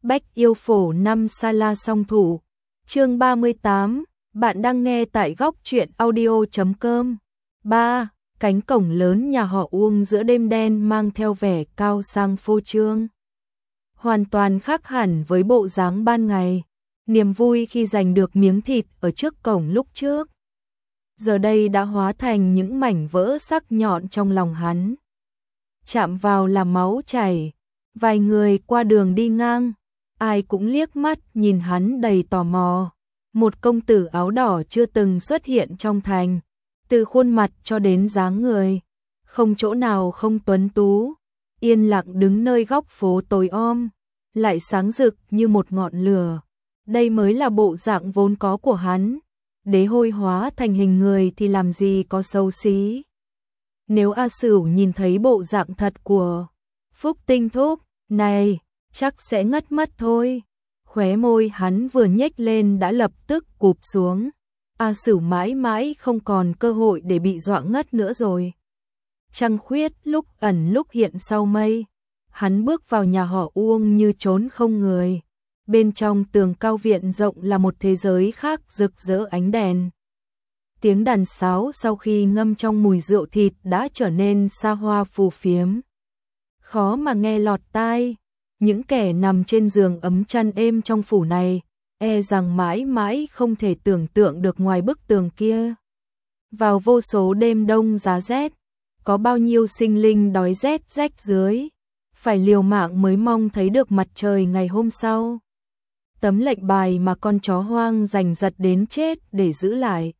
Bách yêu phổ 5 Sala song thủ. Chương 38, bạn đang nghe tại góc truyện audio.com. 3. Cánh cổng lớn nhà họ Uông giữa đêm đen mang theo vẻ cao sang phô trương. Hoàn toàn khác hẳn với bộ dáng ban ngày. Niềm vui khi giành được miếng thịt ở trước cổng lúc trước, giờ đây đã hóa thành những mảnh vỡ sắc nhọn trong lòng hắn. Chạm vào làm máu chảy. Vài người qua đường đi ngang, ai cũng liếc mắt nhìn hắn đầy tò mò. Một công tử áo đỏ chưa từng xuất hiện trong thành, từ khuôn mặt cho đến dáng người, không chỗ nào không tuấn tú, yên lặng đứng nơi góc phố tối om, lại sáng rực như một ngọn lửa. Đây mới là bộ dạng vốn có của hắn. Đế hôi hóa thành hình người thì làm gì có xấu xí. Nếu A Sửu nhìn thấy bộ dạng thật của Phúc Tinh Thúc này, chắc sẽ ngất mất thôi. Khóe môi hắn vừa nhếch lên đã lập tức cụp xuống. A Sửu mãi mãi không còn cơ hội để bị dọa ngất nữa rồi. Trăng khuyết lúc ẩn lúc hiện sau mây. Hắn bước vào nhà họ Uông như trốn không người. Bên trong tường cao viện rộng là một thế giới khác rực rỡ ánh đèn. Tiếng đàn sáo sau khi ngâm trong mùi rượu thịt đã trở nên xa hoa phù phiếm. Khó mà nghe lọt tai. Những kẻ nằm trên giường ấm chăn êm trong phủ này, e rằng mãi mãi không thể tưởng tượng được ngoài bức tường kia. Vào vô số đêm đông giá rét, có bao nhiêu sinh linh đói rét rách dưới, phải liều mạng mới mong thấy được mặt trời ngày hôm sau. Tấm lệnh bài mà con chó hoang giành giật đến chết để giữ lại,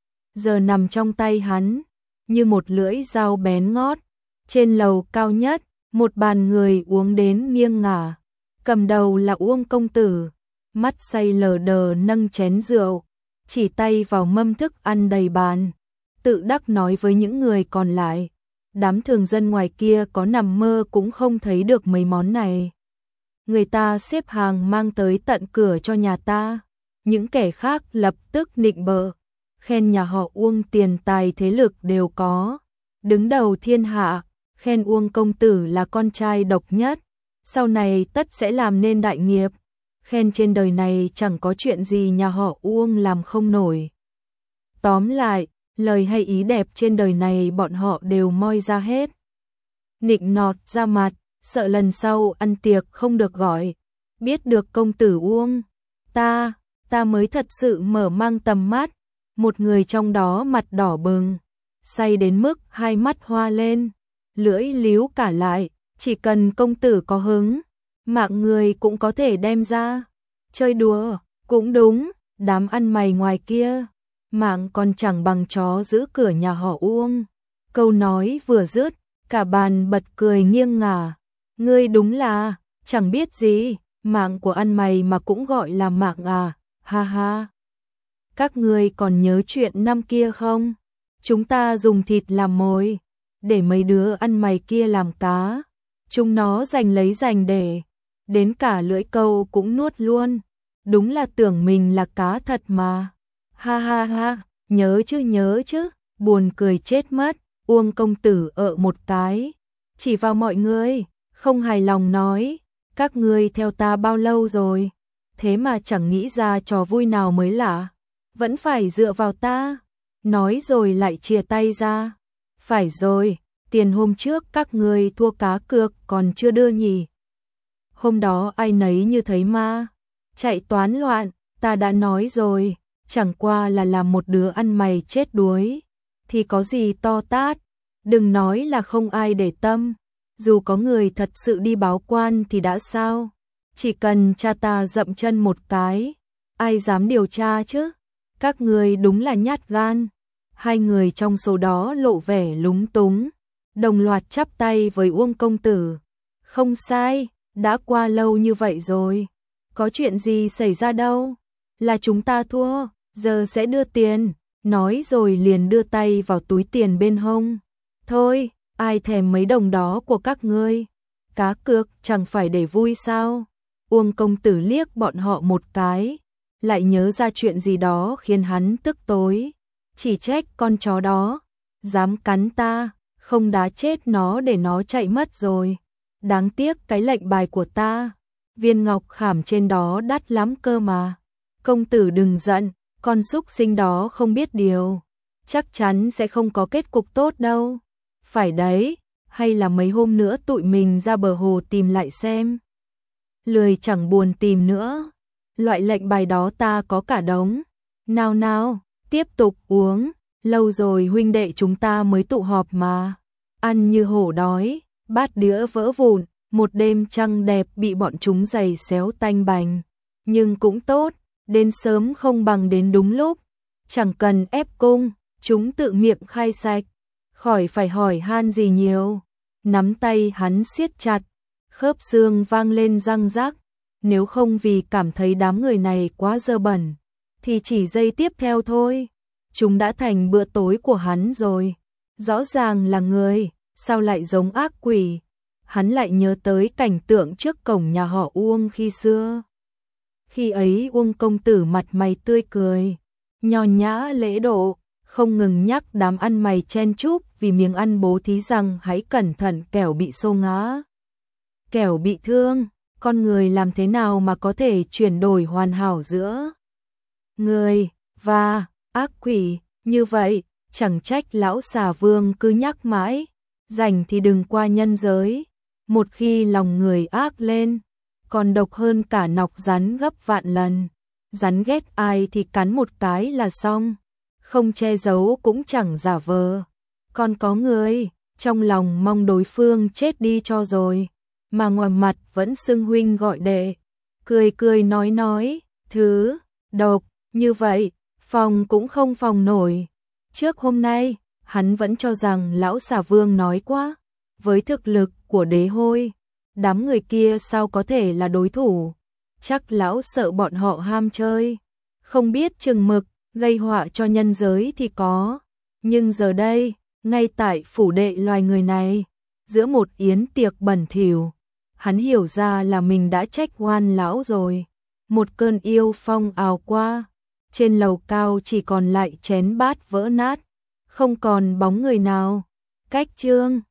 giờ nằm trong tay hắn, như một lưỡi dao bén ngót. Trên lầu cao nhất, một bàn người uống đến nghiêng ngả, cầm đầu là Uông công tử, mắt say lờ đờ nâng chén rượu, chỉ tay vào mâm thức ăn đầy bàn, tự đắc nói với những người còn lại, đám thường dân ngoài kia có nằm mơ cũng không thấy được mấy món này. Người ta xếp hàng mang tới tận cửa cho nhà ta, những kẻ khác lập tức nịnh bợ, khen nhà họ Uông tiền tài thế lực đều có, đứng đầu thiên hạ. Khen Uông công tử là con trai độc nhất, sau này tất sẽ làm nên đại nghiệp. Khen trên đời này chẳng có chuyện gì nhà họ Uông làm không nổi. Tóm lại, lời hay ý đẹp trên đời này bọn họ đều moi ra hết. Nịnh nọt ra mặt, sợ lần sau ăn tiệc không được gọi. Biết được công tử Uông, ta mới thật sự mở mang tầm mắt. Một người trong đó mặt đỏ bừng, say đến mức hai mắt hoa lên, lưỡi líu cả lại, chỉ cần công tử có hứng, mạng người cũng có thể đem ra chơi đùa. Cũng đúng, đám ăn mày ngoài kia, mạng còn chẳng bằng chó giữ cửa nhà họ Uông. Câu nói vừa dứt, cả bàn bật cười nghiêng ngả. Ngươi đúng là chẳng biết gì, mạng của ăn mày mà cũng gọi là mạng à, ha ha. Các ngươi còn nhớ chuyện năm kia không? Chúng ta dùng thịt làm mồi, để mấy đứa ăn mày kia làm cá, chúng nó giành để, đến cả lưỡi câu cũng nuốt luôn, đúng là tưởng mình là cá thật mà. Ha ha ha, nhớ chứ, buồn cười chết mất. Uông công tử một cái, chỉ vào mọi người, không hài lòng nói, các ngươi theo ta bao lâu rồi, thế mà chẳng nghĩ ra trò vui nào mới lạ, vẫn phải dựa vào ta. Nói rồi lại chia tay ra. Phải rồi, tiền hôm trước các ngươi thua cá cược còn chưa đưa nhỉ? Hôm đó ai nấy như thấy ma, chạy toán loạn, ta đã nói rồi, chẳng qua là làm một đứa ăn mày chết đuối, thì có gì to tát, đừng nói là không ai để tâm, dù có người thật sự đi báo quan thì đã sao, chỉ cần cha ta dậm chân một cái, ai dám điều tra chứ, các ngươi đúng là nhát gan. Hai người trong số đó lộ vẻ lúng túng, đồng loạt chắp tay với Uông công tử. Không sai, đã qua lâu như vậy rồi, có chuyện gì xảy ra đâu, là chúng ta thua, giờ sẽ đưa tiền, nói rồi liền đưa tay vào túi tiền bên hông. Thôi, ai thèm mấy đồng đó của các ngươi, cá cược chẳng phải để vui sao? Uông công tử liếc bọn họ một cái, lại nhớ ra chuyện gì đó khiến hắn tức tối. Chỉ trách con chó đó, dám cắn ta, không đá chết nó để nó chạy mất rồi. Đáng tiếc cái lệnh bài của ta, viên ngọc khảm trên đó đắt lắm cơ mà. Công tử đừng giận, con súc sinh đó không biết điều, chắc chắn sẽ không có kết cục tốt đâu. Phải đấy, hay là mấy hôm nữa tụi mình ra bờ hồ tìm lại xem. Lười chẳng buồn tìm nữa, loại lệnh bài đó ta có cả đống. Nào nào, tiếp tục uống, lâu rồi huynh đệ chúng ta mới tụ họp mà. Ăn như hổ đói, bát đĩa vỡ vụn, một đêm trăng đẹp bị bọn chúng giày xéo tanh bành. Nhưng cũng tốt, đến sớm không bằng đến đúng lúc. Chẳng cần ép cung, chúng tự miệng khai sạch, khỏi phải hỏi han gì nhiều. Nắm tay hắn siết chặt, khớp xương vang lên răng rắc. Nếu không vì cảm thấy đám người này quá dơ bẩn, thì chỉ giây tiếp theo thôi, chúng đã thành bữa tối của hắn rồi. Rõ ràng là người, sao lại giống ác quỷ? Hắn lại nhớ tới cảnh tượng trước cổng nhà họ Uông khi xưa. Khi ấy Uông công tử mặt mày tươi cười, nho nhã lễ độ, không ngừng nhắc đám ăn mày chen chúc vì miếng ăn bố thí rằng hãy cẩn thận kẻo bị xô ngã, kẻo bị thương. Con người làm thế nào mà có thể chuyển đổi hoàn hảo giữa người và ác quỷ như vậy? Chẳng trách lão xà vương cứ nhắc mãi, rảnh thì đừng qua nhân giới. Một khi lòng người ác lên, còn độc hơn cả nọc rắn gấp vạn lần. Rắn ghét ai thì cắn một cái là xong, không che giấu cũng chẳng giả vờ. Còn có người, trong lòng mong đối phương chết đi cho rồi, mà ngoài mặt vẫn xưng huynh gọi đệ, cười cười nói, thứ độc như vậy, phòng cũng không phòng nổi. Trước hôm nay, hắn vẫn cho rằng lão xà vương nói quá, với thực lực của đế hôi, đám người kia sao có thể là đối thủ, chắc lão sợ bọn họ ham chơi, không biết chừng mực, gây họa cho nhân giới thì có. Nhưng giờ đây, ngay tại phủ đệ loài người này, giữa một yến tiệc bẩn thỉu, hắn hiểu ra là mình đã trách oan lão rồi. Một cơn yêu phong ào qua, trên lầu cao chỉ còn lại chén bát vỡ nát, không còn bóng người nào. Cách chương